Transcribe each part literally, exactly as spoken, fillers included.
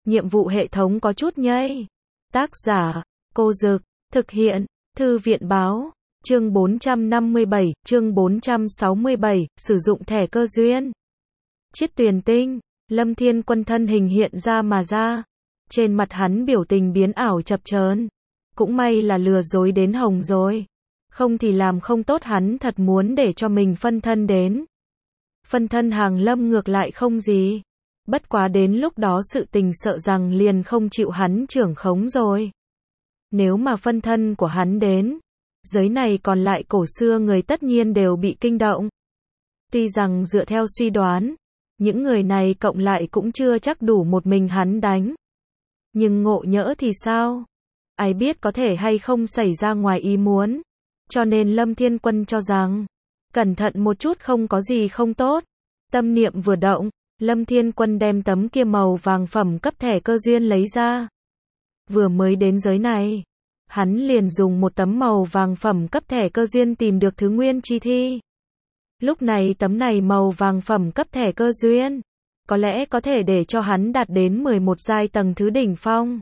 nhiệm vụ hệ thống có chút nhây. Tác giả, Cô Dực, thực hiện, Thư viện báo, chương bốn trăm năm mươi bảy, chương bốn trăm sáu mươi bảy, sử dụng thẻ cơ duyên. Chiết tuyền tinh, Lâm Thiên Quân thân hình hiện ra mà ra. Trên mặt hắn biểu tình biến ảo chập chờn. Cũng may là lừa dối đến hồng rồi. Không thì làm không tốt hắn thật muốn để cho mình phân thân đến. Phân thân Hàng Lâm ngược lại không gì. Bất quá đến lúc đó sự tình sợ rằng liền không chịu hắn trưởng khống rồi. Nếu mà phân thân của hắn đến, giới này còn lại cổ xưa người tất nhiên đều bị kinh động. Tuy rằng dựa theo suy đoán, những người này cộng lại cũng chưa chắc đủ một mình hắn đánh. Nhưng ngộ nhỡ thì sao? Ai biết có thể hay không xảy ra ngoài ý muốn. Cho nên Lâm Thiên Quân cho rằng, cẩn thận một chút không có gì không tốt. Tâm niệm vừa động, Lâm Thiên Quân đem tấm kia màu vàng phẩm cấp thẻ cơ duyên lấy ra. Vừa mới đến giới này, hắn liền dùng một tấm màu vàng phẩm cấp thẻ cơ duyên tìm được thứ nguyên chi thi. Lúc này tấm này màu vàng phẩm cấp thẻ cơ duyên, có lẽ có thể để cho hắn đạt đến mười một giai tầng thứ đỉnh phong.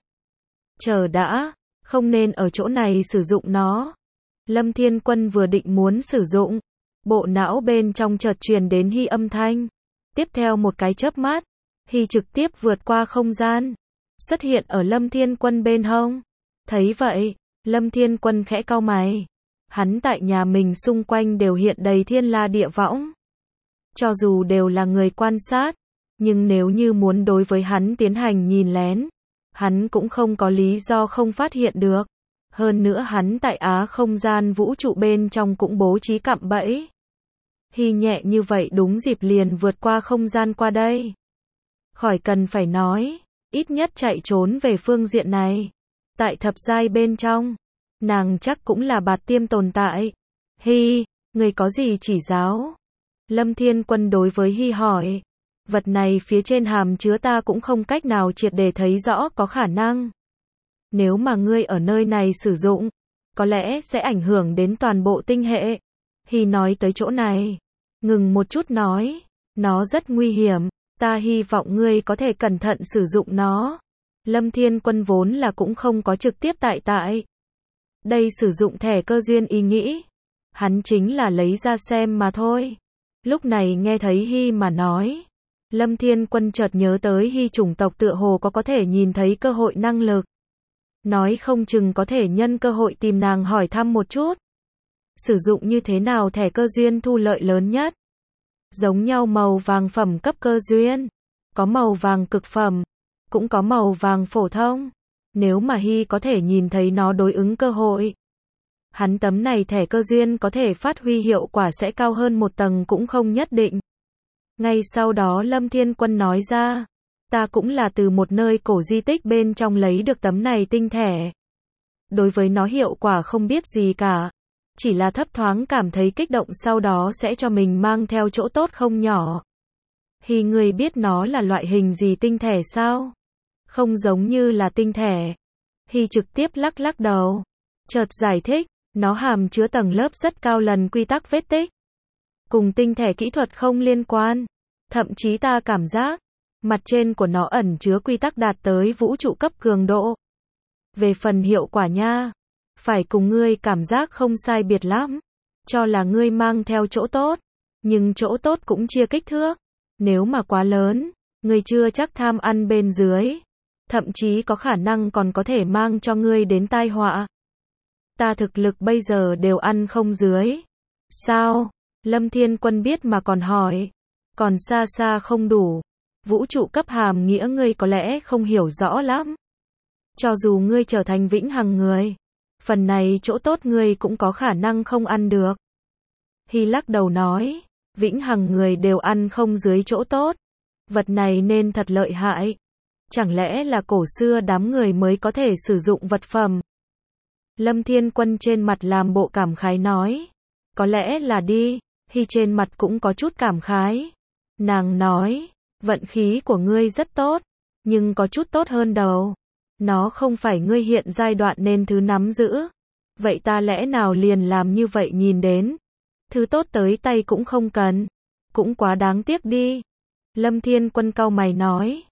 Chờ đã, không nên ở chỗ này sử dụng nó. Lâm Thiên Quân vừa định muốn sử dụng, bộ não bên trong chợt truyền đến Hy âm thanh. Tiếp theo một cái chớp mắt, Hy trực tiếp vượt qua không gian, xuất hiện ở Lâm Thiên Quân bên hông. Thấy vậy, Lâm Thiên Quân khẽ cau mày. Hắn tại nhà mình xung quanh đều hiện đầy thiên la địa võng. Cho dù đều là người quan sát, nhưng nếu như muốn đối với hắn tiến hành nhìn lén, hắn cũng không có lý do không phát hiện được. Hơn nữa hắn tại Á không gian vũ trụ bên trong cũng bố trí cạm bẫy. Hy nhẹ như vậy đúng dịp liền vượt qua không gian qua đây. Khỏi cần phải nói, ít nhất chạy trốn về phương diện này. Tại thập giai bên trong, nàng chắc cũng là bạt tiêm tồn tại. Hy, người có gì chỉ giáo? Lâm Thiên Quân đối với Hy hỏi. Vật này phía trên hàm chứa ta cũng không cách nào triệt để thấy rõ có khả năng. Nếu mà ngươi ở nơi này sử dụng, có lẽ sẽ ảnh hưởng đến toàn bộ tinh hệ. Hy nói tới chỗ này, ngừng một chút nói, nó rất nguy hiểm, ta hy vọng ngươi có thể cẩn thận sử dụng nó. Lâm Thiên Quân vốn là cũng không có trực tiếp tại tại. Đây sử dụng thẻ cơ duyên ý nghĩ, hắn chính là lấy ra xem mà thôi. Lúc này nghe thấy Hy mà nói, Lâm Thiên Quân chợt nhớ tới Hy chủng tộc tựa hồ có có thể nhìn thấy cơ hội năng lực. Nói không chừng có thể nhân cơ hội tìm nàng hỏi thăm một chút. Sử dụng như thế nào thẻ cơ duyên thu lợi lớn nhất? Giống nhau màu vàng phẩm cấp cơ duyên, có màu vàng cực phẩm, cũng có màu vàng phổ thông. Nếu mà Hy có thể nhìn thấy nó đối ứng cơ hội, hắn tấm này thẻ cơ duyên có thể phát huy hiệu quả sẽ cao hơn một tầng cũng không nhất định. Ngay sau đó Lâm Thiên Quân nói ra, ta cũng là từ một nơi cổ di tích bên trong lấy được tấm này tinh thẻ. Đối với nó hiệu quả không biết gì cả, chỉ là thấp thoáng cảm thấy kích động sau đó sẽ cho mình mang theo chỗ tốt không nhỏ. Hy người biết nó là loại hình gì tinh thẻ sao? Không giống như là tinh thẻ. Hy trực tiếp lắc lắc đầu, chợt giải thích, nó hàm chứa tầng lớp rất cao lần quy tắc vết tích. Cùng tinh thẻ kỹ thuật không liên quan. Thậm chí ta cảm giác, mặt trên của nó ẩn chứa quy tắc đạt tới vũ trụ cấp cường độ. Về phần hiệu quả nha, phải cùng ngươi cảm giác không sai biệt lắm. Cho là ngươi mang theo chỗ tốt, nhưng chỗ tốt cũng chia kích thước. Nếu mà quá lớn, ngươi chưa chắc tham ăn bên dưới. Thậm chí có khả năng còn có thể mang cho ngươi đến tai họa. Ta thực lực bây giờ đều ăn không dưới. Sao? Lâm Thiên Quân biết mà còn hỏi. Còn xa xa không đủ. Vũ trụ cấp hàm nghĩa ngươi có lẽ không hiểu rõ lắm. Cho dù ngươi trở thành vĩnh hằng người, phần này chỗ tốt ngươi cũng có khả năng không ăn được. Hy lắc đầu nói, vĩnh hằng người đều ăn không dưới chỗ tốt. Vật này nên thật lợi hại. Chẳng lẽ là cổ xưa đám người mới có thể sử dụng vật phẩm? Lâm Thiên Quân trên mặt làm bộ cảm khái nói, có lẽ là đi. Hy trên mặt cũng có chút cảm khái. Nàng nói, vận khí của ngươi rất tốt, nhưng có chút tốt hơn đầu. Nó không phải ngươi hiện giai đoạn nên thứ nắm giữ. Vậy ta lẽ nào liền làm như vậy nhìn đến. Thứ tốt tới tay cũng không cần. Cũng quá đáng tiếc đi. Lâm Thiên Quân cau mày nói.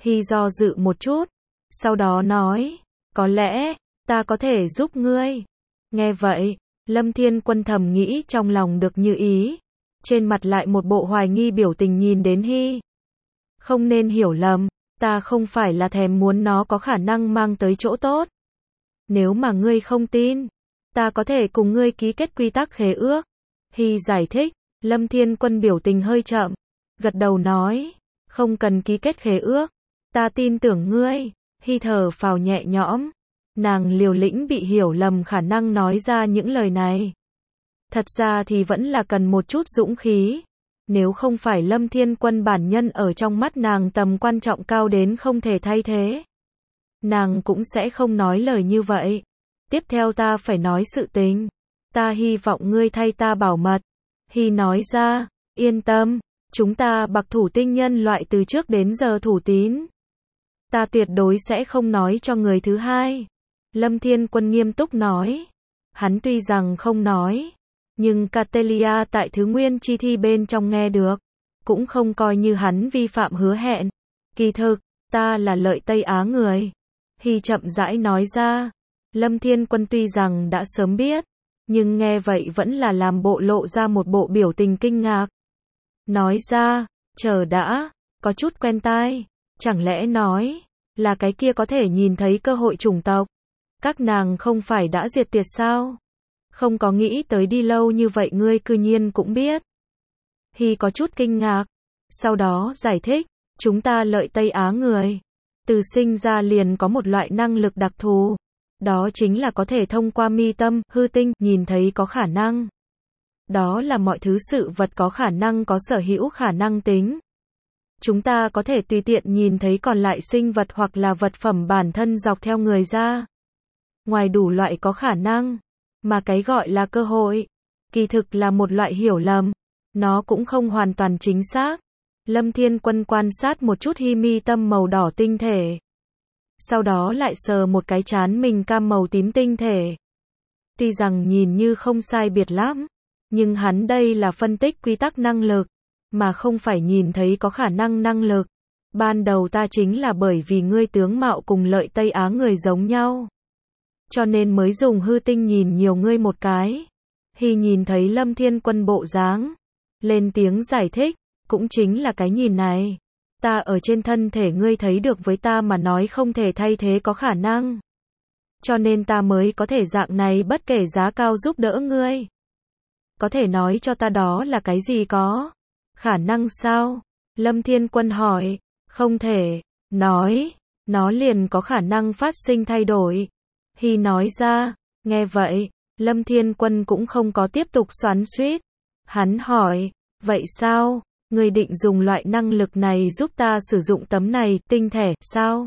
Hy do dự một chút, sau đó nói, có lẽ, ta có thể giúp ngươi. Nghe vậy, Lâm Thiên Quân thầm nghĩ trong lòng được như ý, trên mặt lại một bộ hoài nghi biểu tình nhìn đến Hy. Không nên hiểu lầm, ta không phải là thèm muốn nó có khả năng mang tới chỗ tốt. Nếu mà ngươi không tin, ta có thể cùng ngươi ký kết quy tắc khế ước. Hy giải thích, Lâm Thiên Quân biểu tình hơi chậm, gật đầu nói, không cần ký kết khế ước, ta tin tưởng ngươi. Hy thở phào nhẹ nhõm, nàng liều lĩnh bị hiểu lầm khả năng nói ra những lời này. Thật ra thì vẫn là cần một chút dũng khí. Nếu không phải Lâm Thiên Quân bản nhân ở trong mắt nàng tầm quan trọng cao đến không thể thay thế, nàng cũng sẽ không nói lời như vậy. Tiếp theo ta phải nói sự tình. Ta hy vọng ngươi thay ta bảo mật. Hy nói ra, yên tâm, chúng ta bạc thủ tinh nhân loại từ trước đến giờ thủ tín. Ta tuyệt đối sẽ không nói cho người thứ hai. Lâm Thiên Quân nghiêm túc nói. Hắn tuy rằng không nói, nhưng Catelia tại thứ nguyên chi thi bên trong nghe được, cũng không coi như hắn vi phạm hứa hẹn. Kỳ thực, ta là Lợi Tây Á người. Hy chậm rãi nói ra. Lâm Thiên Quân tuy rằng đã sớm biết, nhưng nghe vậy vẫn là làm bộ lộ ra một bộ biểu tình kinh ngạc. Nói ra, chờ đã, có chút quen tai, chẳng lẽ nói, là cái kia có thể nhìn thấy cơ hội chủng tộc. Các nàng không phải đã diệt tiệt sao? Không có nghĩ tới đi lâu như vậy ngươi cư nhiên cũng biết. Hy có chút kinh ngạc, sau đó giải thích, chúng ta Lợi Tây Á người, từ sinh ra liền có một loại năng lực đặc thù. Đó chính là có thể thông qua mi tâm, hư tinh, nhìn thấy có khả năng. Đó là mọi thứ sự vật có khả năng có sở hữu khả năng tính. Chúng ta có thể tùy tiện nhìn thấy còn lại sinh vật hoặc là vật phẩm bản thân dọc theo người ra. Ngoài đủ loại có khả năng, mà cái gọi là cơ hội, kỳ thực là một loại hiểu lầm. Nó cũng không hoàn toàn chính xác. Lâm Thiên Quân quan sát một chút Hy mi tâm màu đỏ tinh thể. Sau đó lại sờ một cái trán mình cam màu tím tinh thể. Tuy rằng nhìn như không sai biệt lắm, nhưng hắn đây là phân tích quy tắc năng lực, mà không phải nhìn thấy có khả năng năng lực. Ban đầu ta chính là bởi vì ngươi tướng mạo cùng Lợi Tây Á người giống nhau, cho nên mới dùng hư tinh nhìn nhiều ngươi một cái. Hy nhìn thấy Lâm Thiên Quân bộ dáng, lên tiếng giải thích, cũng chính là cái nhìn này. Ta ở trên thân thể ngươi thấy được với ta mà nói không thể thay thế có khả năng. Cho nên ta mới có thể dạng này bất kể giá cao giúp đỡ ngươi. Có thể nói cho ta đó là cái gì có? Khả năng sao? Lâm Thiên Quân hỏi. Không thể. Nói. Nó liền có khả năng phát sinh thay đổi. Hy nói ra. Nghe vậy, Lâm Thiên Quân cũng không có tiếp tục xoắn xuýt. Hắn hỏi. Vậy sao? Ngươi định dùng loại năng lực này giúp ta sử dụng tấm này, tinh thể, sao?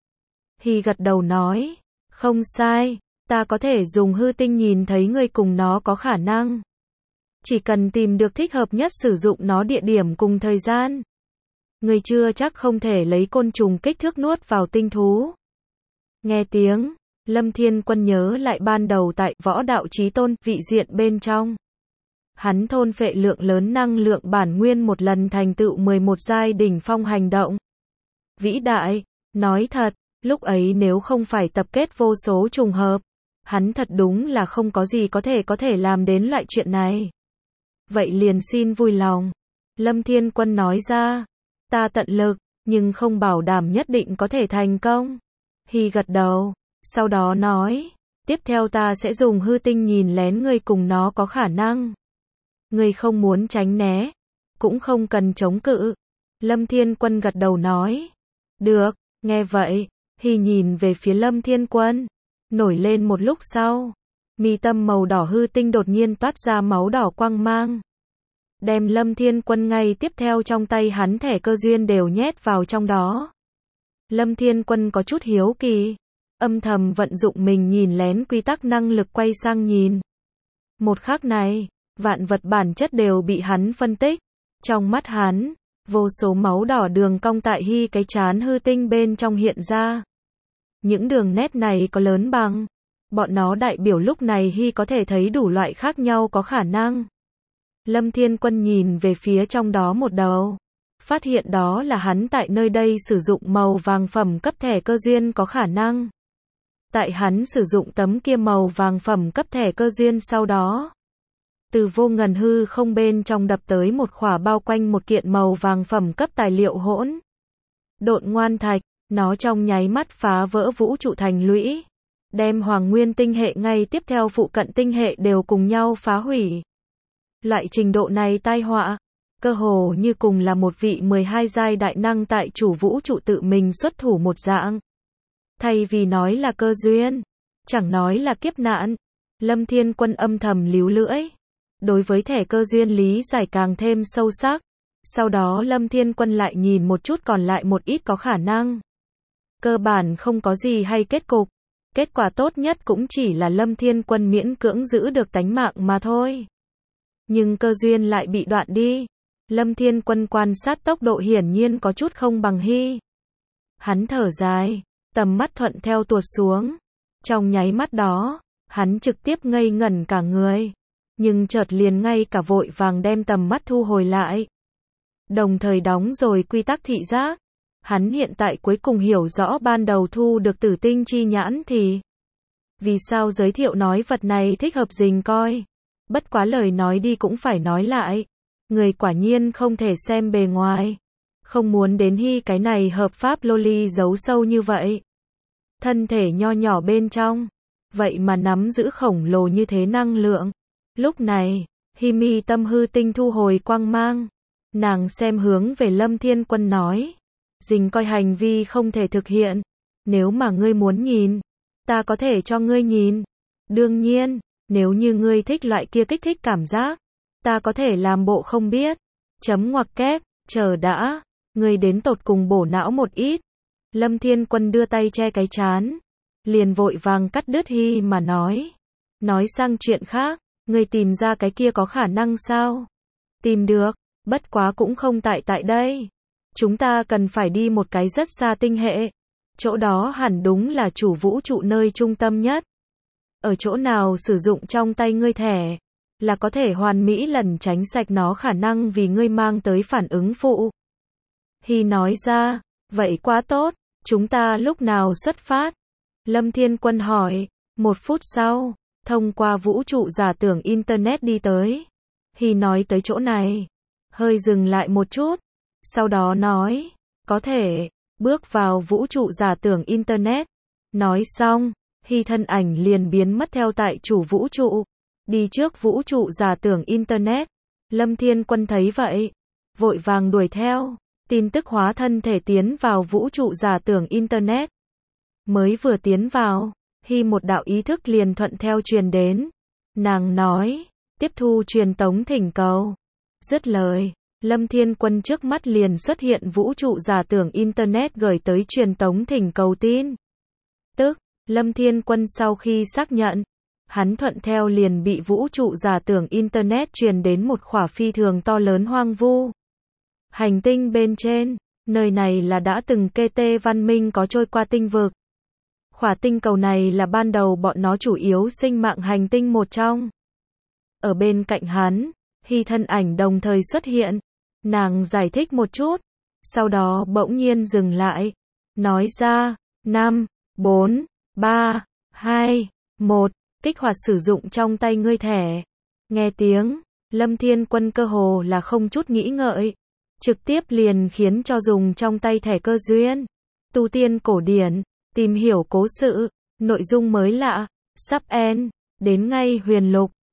Hy gật đầu nói. Không sai, ta có thể dùng hư tinh nhìn thấy ngươi cùng nó có khả năng. Chỉ cần tìm được thích hợp nhất sử dụng nó địa điểm cùng thời gian. Ngươi chưa chắc không thể lấy côn trùng kích thước nuốt vào tinh thú. Nghe tiếng, Lâm Thiên Quân nhớ lại ban đầu tại Võ Đạo Chí Tôn, vị diện bên trong. Hắn thôn phệ lượng lớn năng lượng bản nguyên một lần thành tựu mười một giai đỉnh phong hành động. Vĩ đại, nói thật, lúc ấy nếu không phải tập kết vô số trùng hợp, hắn thật đúng là không có gì có thể có thể làm đến loại chuyện này. Vậy liền xin vui lòng. Lâm Thiên Quân nói ra, ta tận lực, nhưng không bảo đảm nhất định có thể thành công. Hy gật đầu, sau đó nói, tiếp theo ta sẽ dùng hư tinh nhìn lén ngươi cùng nó có khả năng. Ngươi không muốn tránh né, cũng không cần chống cự. Lâm Thiên Quân gật đầu nói, được. Nghe vậy, Hy nhìn về phía Lâm Thiên Quân, nổi lên một lúc sau, mi tâm màu đỏ hư tinh đột nhiên toát ra máu đỏ quang mang, đem Lâm Thiên Quân ngay tiếp theo trong tay hắn thẻ cơ duyên đều nhét vào trong đó. Lâm Thiên Quân có chút hiếu kỳ, âm thầm vận dụng mình nhìn lén quy tắc năng lực quay sang nhìn. Một khắc này, vạn vật bản chất đều bị hắn phân tích. Trong mắt hắn, vô số máu đỏ đường cong tại Hy cái trán hư tinh bên trong hiện ra. Những đường nét này có lớn bằng. Bọn nó đại biểu lúc này Hy có thể thấy đủ loại khác nhau có khả năng. Lâm Thiên Quân nhìn về phía trong đó một đầu. phát hiện đó là hắn tại nơi đây sử dụng màu vàng phẩm cấp thẻ cơ duyên có khả năng. Tại hắn sử dụng tấm kia màu vàng phẩm cấp thẻ cơ duyên sau đó, từ vô ngần hư không bên trong đập tới một khỏa bao quanh một kiện màu vàng phẩm cấp tài liệu hỗn độn ngoan thạch, nó trong nháy mắt phá vỡ vũ trụ thành lũy, đem Hoàng Nguyên tinh hệ ngay tiếp theo phụ cận tinh hệ đều cùng nhau phá hủy. Loại trình độ này tai họa, cơ hồ như cùng là một vị mười hai giai đại năng tại chủ vũ trụ tự mình xuất thủ một dạng. Thay vì nói là cơ duyên, chẳng nói là kiếp nạn, Lâm Thiên Quân âm thầm líu lưỡi. Đối với thẻ cơ duyên lý giải càng thêm sâu sắc. Sau đó Lâm Thiên Quân lại nhìn một chút còn lại một ít có khả năng. Cơ bản không có gì hay kết cục. Kết quả tốt nhất cũng chỉ là Lâm Thiên Quân miễn cưỡng giữ được tánh mạng mà thôi. Nhưng cơ duyên lại bị đoạn đi. Lâm Thiên Quân quan sát tốc độ hiển nhiên có chút không bằng Hy. Hắn thở dài, tầm mắt thuận theo tuột xuống. Trong nháy mắt đó, hắn trực tiếp ngây ngẩn cả người. Nhưng chợt liền ngay cả vội vàng đem tầm mắt thu hồi lại. Đồng thời đóng rồi quy tắc thị giác. Hắn hiện tại cuối cùng hiểu rõ ban đầu thu được tử tinh chi nhãn thì vì sao giới thiệu nói vật này thích hợp rình coi. Bất quá lời nói đi cũng phải nói lại. Người quả nhiên không thể xem bề ngoài. Không muốn đến Hy cái này hợp pháp loli giấu sâu như vậy. Thân thể nho nhỏ bên trong. Vậy mà nắm giữ khổng lồ như thế năng lượng. Lúc này, Hy mi tâm hư tinh thu hồi quang mang. Nàng xem hướng về Lâm Thiên Quân nói. Dình coi hành vi không thể thực hiện. Nếu mà ngươi muốn nhìn, ta có thể cho ngươi nhìn. Đương nhiên, nếu như ngươi thích loại kia kích thích cảm giác, ta có thể làm bộ không biết. Chấm ngoặc kép, chờ đã, ngươi đến tột cùng bổ não một ít. Lâm Thiên Quân đưa tay che cái trán, liền vội vàng cắt đứt Hy mà nói. Nói sang chuyện khác, ngươi tìm ra cái kia có khả năng sao? Tìm được, bất quá cũng không tại tại đây. Chúng ta cần phải đi một cái rất xa tinh hệ. Chỗ đó hẳn đúng là chủ vũ trụ nơi trung tâm nhất. Ở chỗ nào sử dụng trong tay ngươi thẻ, là có thể hoàn mỹ lẩn tránh sạch nó khả năng vì ngươi mang tới phản ứng phụ. Hy nói ra, vậy quá tốt, chúng ta lúc nào xuất phát? Lâm Thiên Quân hỏi, một phút sau, thông qua vũ trụ giả tưởng Internet đi tới. Hy nói tới chỗ này, hơi dừng lại một chút, sau đó nói, có thể, bước vào vũ trụ giả tưởng Internet. Nói xong, Hy thân ảnh liền biến mất theo tại chủ vũ trụ, đi trước vũ trụ giả tưởng Internet. Lâm Thiên Quân thấy vậy, vội vàng đuổi theo, tin tức hóa thân thể tiến vào vũ trụ giả tưởng Internet. Mới vừa tiến vào, Hy một đạo ý thức liền thuận theo truyền đến. Nàng nói, tiếp thu truyền tống thỉnh cầu. Dứt lời, Lâm Thiên Quân trước mắt liền xuất hiện vũ trụ giả tưởng Internet gửi tới truyền tống thỉnh cầu tin. Tức, Lâm Thiên Quân sau khi xác nhận, hắn thuận theo liền bị vũ trụ giả tưởng Internet truyền đến một khỏa phi thường to lớn hoang vu. Hành tinh bên trên, nơi này là đã từng kê tê văn minh có trôi qua tinh vực. Khỏa tinh cầu này là ban đầu bọn nó chủ yếu sinh mạng hành tinh một trong. Ở bên cạnh hắn, Hy thân ảnh đồng thời xuất hiện. Nàng giải thích một chút, sau đó bỗng nhiên dừng lại, nói ra, năm, bốn, ba, hai, một, kích hoạt sử dụng trong tay ngươi thẻ. Nghe tiếng, Lâm Thiên Quân cơ hồ là không chút nghĩ ngợi, trực tiếp liền khiến cho dùng trong tay thẻ cơ duyên. Tu tiên cổ điển, tìm hiểu cố sự, nội dung mới lạ, sắp end, đến ngay huyền lục.